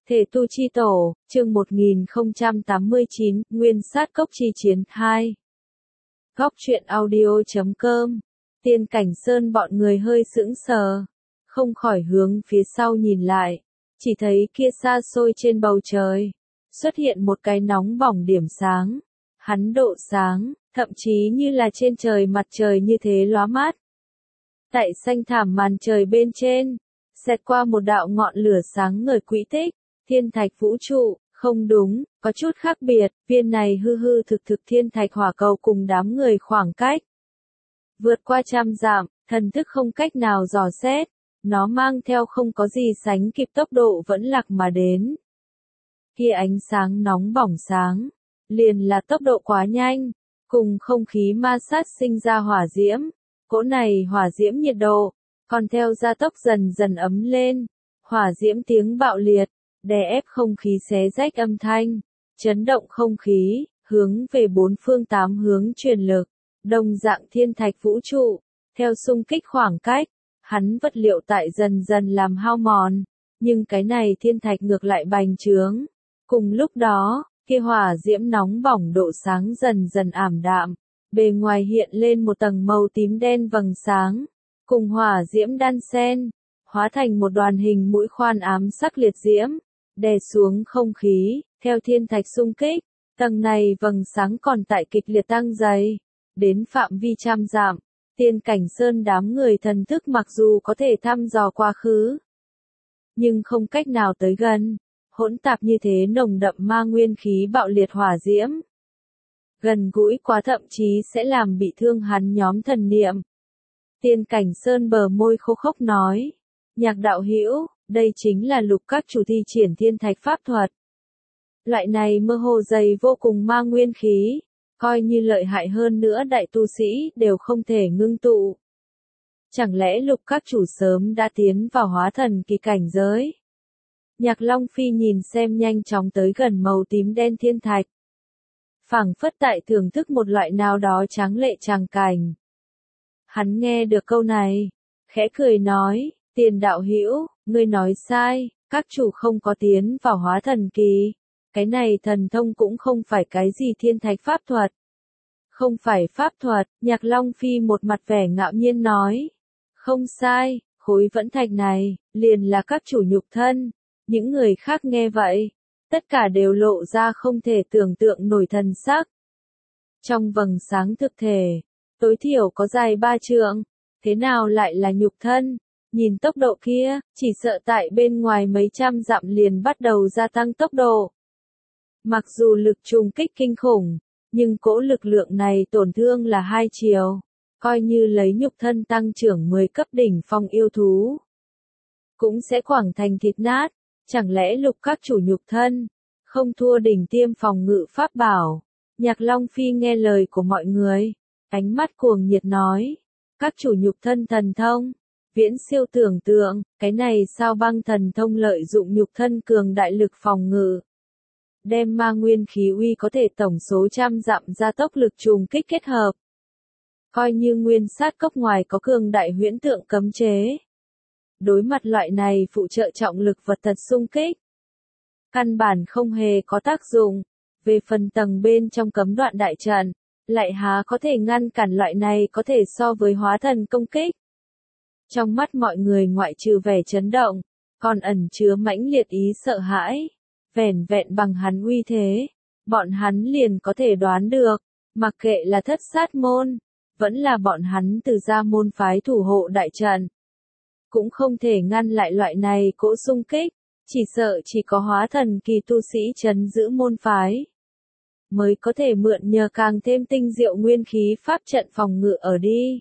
Thể tu chi tổ, chương 1089, Nguyên sát cốc chi chiến 2. Góc truyện audio.com. Tiên Cảnh Sơn bọn người hơi sững sờ, không khỏi hướng phía sau nhìn lại, chỉ thấy kia xa xôi trên bầu trời, xuất hiện một cái nóng bỏng điểm sáng. Hắn độ sáng, thậm chí như là trên trời mặt trời như thế lóa mắt. Tại xanh thảm màn trời bên trên, xẹt qua một đạo ngọn lửa sáng ngời quỹ tích. Thiên thạch vũ trụ, không đúng, có chút khác biệt, viên này hư hư thực thực thiên thạch hỏa cầu cùng đám người khoảng cách vượt qua trăm dặm, thần thức không cách nào dò xét, nó mang theo không có gì sánh kịp tốc độ vẫn lạc mà đến. Kia ánh sáng nóng bỏng sáng, liền là tốc độ quá nhanh, cùng không khí ma sát sinh ra hỏa diễm, cỗ này hỏa diễm nhiệt độ, còn theo gia tốc dần dần ấm lên, hỏa diễm tiếng bạo liệt, đè ép không khí xé rách âm thanh, chấn động không khí, hướng về bốn phương tám hướng truyền lực, đồng dạng thiên thạch vũ trụ, theo xung kích khoảng cách, hắn vật liệu tại dần dần làm hao mòn, nhưng cái này thiên thạch ngược lại bành trướng. Cùng lúc đó, kia hỏa diễm nóng bỏng độ sáng dần dần ảm đạm, bề ngoài hiện lên một tầng màu tím đen vầng sáng, cùng hỏa diễm đan xen, hóa thành một đoàn hình mũi khoan ám sắc liệt diễm, đè xuống không khí, theo thiên thạch xung kích, tầng này vầng sáng còn tại kịch liệt tăng dày, đến phạm vi trăm dặm. Tiên Cảnh Sơn đám người thần thức mặc dù có thể thăm dò quá khứ, nhưng không cách nào tới gần, hỗn tạp như thế nồng đậm ma nguyên khí bạo liệt hỏa diễm. Gần gũi quá thậm chí sẽ làm bị thương hắn nhóm thần niệm. Tiên Cảnh Sơn bờ môi khô khốc nói, Nhạc đạo hữu, đây chính là lục các chủ thi triển thiên thạch pháp thuật. Loại này mơ hồ dày vô cùng ma nguyên khí, coi như lợi hại hơn nữa đại tu sĩ đều không thể ngưng tụ. Chẳng lẽ lục các chủ sớm đã tiến vào hóa thần kỳ cảnh giới? Nhạc Long Phi nhìn xem nhanh chóng tới gần màu tím đen thiên thạch, phảng phất tại thưởng thức một loại nào đó tráng lệ tràng cảnh. Hắn nghe được câu này, khẽ cười nói, Tiền đạo hữu, ngươi nói sai, các chủ không có tiến vào hóa thần kỳ. Cái này thần thông cũng không phải cái gì thiên thạch pháp thuật. Không phải pháp thuật, Nhạc Long Phi một mặt vẻ ngạo nhiên nói. Không sai, khối vẫn thạch này, liền là các chủ nhục thân. Những người khác nghe vậy, tất cả đều lộ ra không thể tưởng tượng nổi thần sắc. Trong vầng sáng thực thể, tối thiểu có dài 3 trượng, thế nào lại là nhục thân? Nhìn tốc độ kia, chỉ sợ tại bên ngoài mấy trăm dặm liền bắt đầu gia tăng tốc độ. Mặc dù lực trùng kích kinh khủng, nhưng cỗ lực lượng này tổn thương là 2 chiều, coi như lấy nhục thân tăng trưởng 10 cấp đỉnh phong yêu thú, cũng sẽ quẳng thành thịt nát. Chẳng lẽ lục các chủ nhục thân không thua đỉnh tiêm phòng ngự pháp bảo? Nhạc Long Phi nghe lời của mọi người, ánh mắt cuồng nhiệt nói, các chủ nhục thân thần thông viễn siêu tưởng tượng, cái này sao băng thần thông lợi dụng nhục thân cường đại lực phòng ngự, đem ma nguyên khí uy có thể tổng số trăm dặm gia tốc lực trùng kích kết hợp. Coi như nguyên sát cốc ngoài có cường đại huyễn tượng cấm chế, đối mặt loại này phụ trợ trọng lực vật thật xung kích, căn bản không hề có tác dụng. Về phần tầng bên trong cấm đoạn đại trận, lại há có thể ngăn cản loại này có thể so với hóa thần công kích. Trong mắt mọi người ngoại trừ vẻ chấn động, còn ẩn chứa mãnh liệt ý sợ hãi. Vẻn vẹn bằng hắn uy thế, bọn hắn liền có thể đoán được, mặc kệ là thất sát môn, vẫn là bọn hắn từ gia môn phái thủ hộ đại trận, cũng không thể ngăn lại loại này cỗ xung kích, chỉ sợ chỉ có hóa thần kỳ tu sĩ trấn giữ môn phái, mới có thể mượn nhờ càng thêm tinh diệu nguyên khí pháp trận phòng ngự ở đi.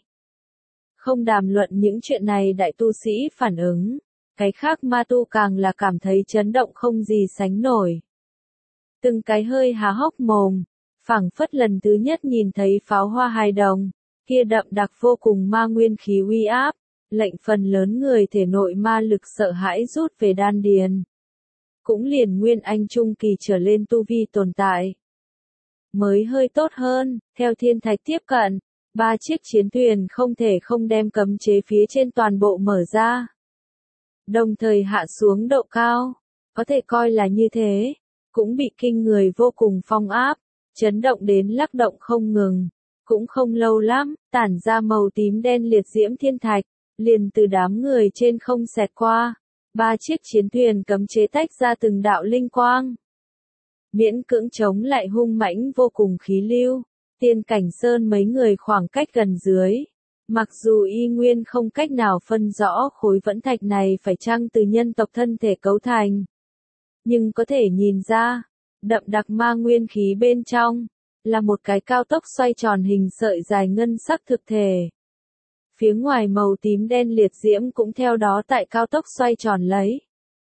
Không đàm luận những chuyện này đại tu sĩ phản ứng, cái khác ma tu càng là cảm thấy chấn động không gì sánh nổi. Từng cái hơi há hốc mồm, phảng phất lần thứ nhất nhìn thấy pháo hoa hài đồng, kia đậm đặc vô cùng ma nguyên khí uy áp, lệnh phần lớn người thể nội ma lực sợ hãi rút về đan điền. Cũng liền nguyên anh trung kỳ trở lên tu vi tồn tại mới hơi tốt hơn, theo thiên thạch tiếp cận, 3 chiếc chiến thuyền không thể không đem cấm chế phía trên toàn bộ mở ra, đồng thời hạ xuống độ cao, có thể coi là như thế, cũng bị kinh người vô cùng phong áp, chấn động đến lắc động không ngừng. Cũng không lâu lắm, tản ra màu tím đen liệt diễm thiên thạch, liền từ đám người trên không xẹt qua. 3 chiếc chiến thuyền cấm chế tách ra từng đạo linh quang. Miễn cưỡng chống lại hung mãnh vô cùng khí lưu. Tiên Cảnh Sơn mấy người khoảng cách gần dưới. Mặc dù y nguyên không cách nào phân rõ khối vẫn thạch này phải chăng từ nhân tộc thân thể cấu thành. Nhưng có thể nhìn ra, đậm đặc ma nguyên khí bên trong, là một cái cao tốc xoay tròn hình sợi dài ngân sắc thực thể. Phía ngoài màu tím đen liệt diễm cũng theo đó tại cao tốc xoay tròn lấy.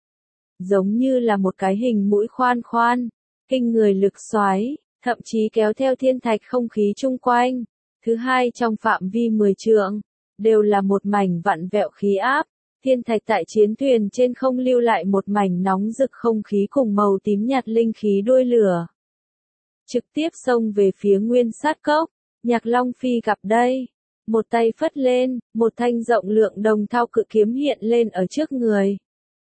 Giống như là một cái hình mũi khoan khoan, kinh người lực xoáy, thậm chí kéo theo thiên thạch không khí chung quanh. Thứ hai trong phạm vi 10 trượng, đều là một mảnh vặn vẹo khí áp. Thiên thạch tại chiến thuyền trên không lưu lại một mảnh nóng rực không khí cùng màu tím nhạt linh khí đuôi lửa. Trực tiếp xông về phía Nguyên Sát Cốc, Nhạc Long Phi gặp đây. Một tay phất lên, một thanh rộng lượng đồng thau cự kiếm hiện lên ở trước người.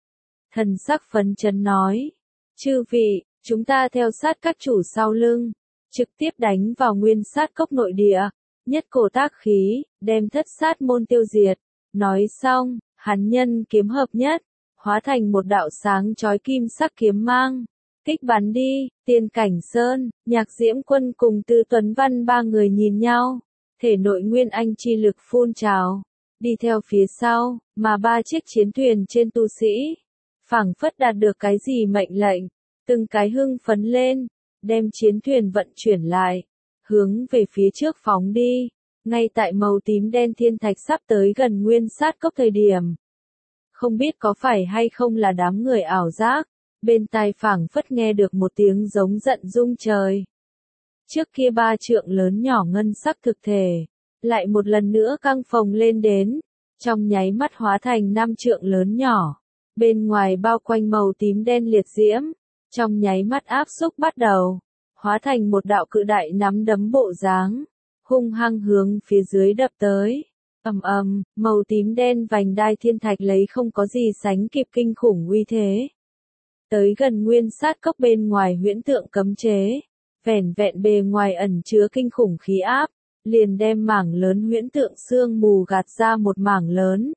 Thần sắc phấn chấn nói, chư vị, chúng ta theo sát các chủ sau lưng, trực tiếp đánh vào Nguyên Sát Cốc nội địa, nhất cổ tác khí, đem Thất Sát môn tiêu diệt. Nói xong, hắn nhân kiếm hợp nhất, hóa thành một đạo sáng chói kim sắc kiếm mang. Kích bắn đi, Tiên Cảnh Sơn, Nhạc Diễm Quân cùng Tư Tuấn Văn ba người nhìn nhau, thể nội nguyên anh chi lực phun trào, đi theo phía sau, mà 3 chiếc chiến thuyền trên tu sĩ, phảng phất đạt được cái gì mệnh lệnh, từng cái hưng phấn lên, đem chiến thuyền vận chuyển lại, hướng về phía trước phóng đi, ngay tại màu tím đen thiên thạch sắp tới gần Nguyên Sát Cốc thời điểm. Không biết có phải hay không là đám người ảo giác, bên tai phảng phất nghe được một tiếng giống giận rung trời. Trước kia 3 trượng lớn nhỏ ngân sắc thực thể, lại một lần nữa căng phồng lên đến, trong nháy mắt hóa thành 5 trượng lớn nhỏ, bên ngoài bao quanh màu tím đen liệt diễm, trong nháy mắt áp xúc bắt đầu, hóa thành một đạo cự đại nắm đấm bộ dáng, hung hăng hướng phía dưới đập tới. Ầm ầm, màu tím đen vành đai thiên thạch lấy không có gì sánh kịp kinh khủng uy thế. Tới gần Nguyên Sát Cốc bên ngoài huyễn tượng cấm chế, vẻn vẹn bề ngoài ẩn chứa kinh khủng khí áp, liền đem mảng lớn huyễn tượng sương mù gạt ra một mảng lớn.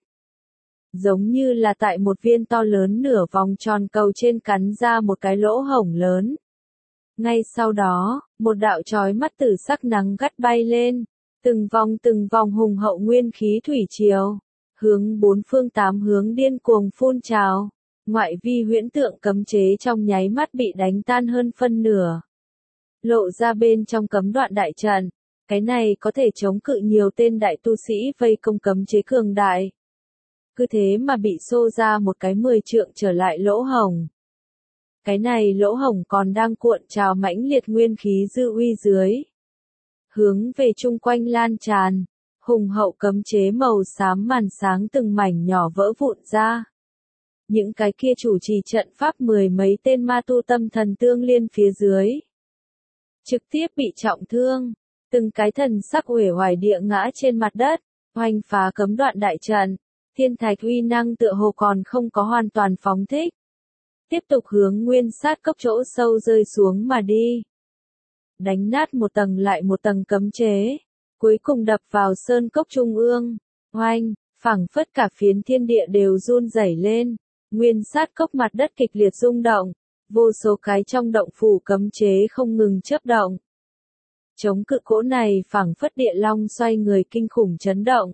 Giống như là tại một viên to lớn nửa vòng tròn cầu trên cắn ra một cái lỗ hổng lớn. Ngay sau đó, một đạo chói mắt tử sắc nắng gắt bay lên, từng vòng hùng hậu nguyên khí thủy triều, hướng 4 phương 8 hướng điên cuồng phun trào. Ngoại vi huyễn tượng cấm chế trong nháy mắt bị đánh tan hơn phân nửa. Lộ ra bên trong cấm đoạn đại trận, cái này có thể chống cự nhiều tên đại tu sĩ vây công cấm chế cường đại. Cứ thế mà bị xô ra một cái 10 trượng trở lại lỗ hổng. Cái này lỗ hổng còn đang cuộn trào mãnh liệt nguyên khí dư uy dưới. Hướng về chung quanh lan tràn, hùng hậu cấm chế màu xám màn sáng từng mảnh nhỏ vỡ vụn ra. Những cái kia chủ trì trận pháp 10 mấy tên ma tu tâm thần tương liên phía dưới. Trực tiếp bị trọng thương, từng cái thần sắc uể oải địa ngã trên mặt đất, hoành phá cấm đoạn đại trận, thiên thạch uy năng tựa hồ còn không có hoàn toàn phóng thích. Tiếp tục hướng Nguyên Sát Cốc chỗ sâu rơi xuống mà đi. Đánh nát một tầng lại một tầng cấm chế, cuối cùng đập vào sơn cốc trung ương, oanh, phảng phất cả phiến thiên địa đều run rẩy lên. Nguyên Sát Cốc mặt đất kịch liệt rung động, vô số cái trong động phủ cấm chế không ngừng chớp động. Chống cự cỗ này phảng phất địa long xoay người kinh khủng chấn động.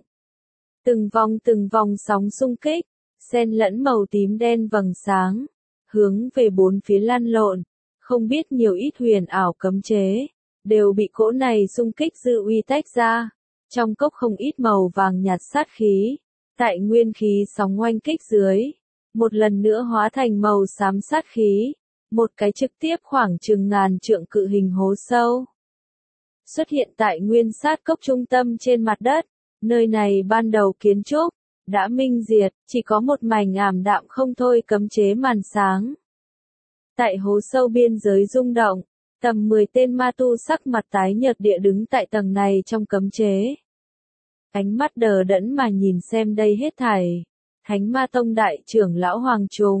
Từng vòng sóng xung kích, xen lẫn màu tím đen vầng sáng, hướng về 4 phía lăn lộn, không biết nhiều ít huyền ảo cấm chế, đều bị cỗ này xung kích dư uy tách ra. Trong cốc không ít màu vàng nhạt sát khí, tại nguyên khí sóng oanh kích dưới. Một lần nữa hóa thành màu xám sát khí, một cái trực tiếp khoảng chừng ngàn trượng cự hình hố sâu. Xuất hiện tại Nguyên Sát Cốc trung tâm trên mặt đất, nơi này ban đầu kiến trúc, đã minh diệt, chỉ có một mảnh ảm đạm không thôi cấm chế màn sáng. Tại hố sâu biên giới rung động, tầm 10 tên ma tu sắc mặt tái nhợt địa đứng tại tầng này trong cấm chế. Ánh mắt đờ đẫn mà nhìn xem đây hết thảy. Thánh Ma Tông đại trưởng lão Hoàng Trùng,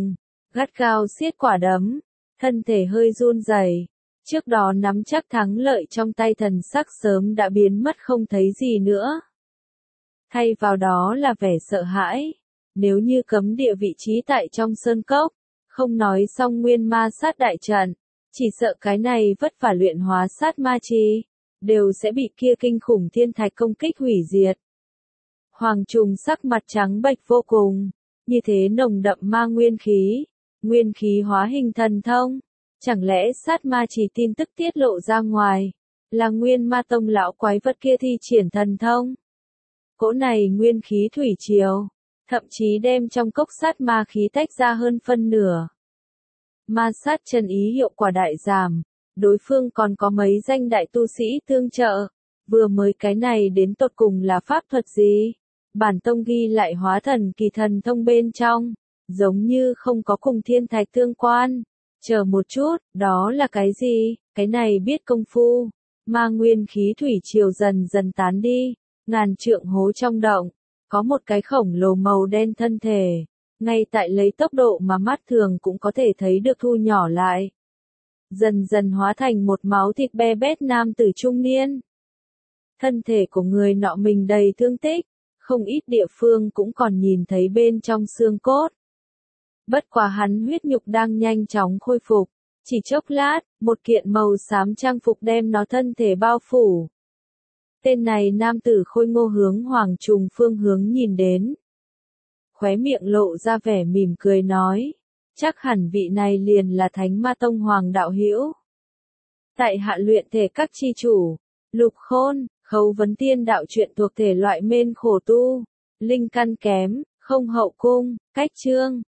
gắt gao siết quả đấm, thân thể hơi run rẩy. Trước đó nắm chắc thắng lợi trong tay thần sắc sớm đã biến mất không thấy gì nữa. Thay vào đó là vẻ sợ hãi. Nếu như cấm địa vị trí tại trong sơn cốc, không nói xong nguyên ma sát đại trận, chỉ sợ cái này vất vả luyện hóa sát ma chi, đều sẽ bị kia kinh khủng thiên thạch công kích hủy diệt. Hoàng trùng sắc mặt trắng bệch vô cùng, như thế nồng đậm ma nguyên khí hóa hình thần thông. Chẳng lẽ sát ma chỉ tin tức tiết lộ ra ngoài, là nguyên ma tông lão quái vật kia thi triển thần thông. Cỗ này nguyên khí thủy triều, thậm chí đem trong cốc sát ma khí tách ra hơn phân nửa. Ma sát chân ý hiệu quả đại giảm, đối phương còn có mấy danh đại tu sĩ tương trợ, vừa mới cái này đến tột cùng là pháp thuật gì? Bản tông ghi lại hóa thần kỳ thần thông bên trong, giống như không có cùng thiên thạch tương quan. Chờ một chút, đó là cái gì? Cái này biết công phu. Ma nguyên khí thủy triều dần dần tán đi, ngàn trượng hố trong động, có một cái khổng lồ màu đen thân thể, ngay tại lấy tốc độ mà mắt thường cũng có thể thấy được thu nhỏ lại. Dần dần hóa thành một máu thịt be bét nam tử trung niên. Thân thể của người nọ mình đầy thương tích, không ít địa phương cũng còn nhìn thấy bên trong xương cốt. Bất quá hắn huyết nhục đang nhanh chóng khôi phục, chỉ chốc lát, một kiện màu xám trang phục đem nó thân thể bao phủ. Tên này nam tử khôi ngô hướng Hoàng trùng phương hướng nhìn đến. Khóe miệng lộ ra vẻ mỉm cười nói, chắc hẳn vị này liền là Thánh Ma Tông Hoàng đạo hữu. Tại hạ luyện thể các chi chủ, Lục Khôn, Khấu vấn tiên đạo truyện thuộc thể loại mên khổ tu, linh căn kém, không hậu cung, cách chương.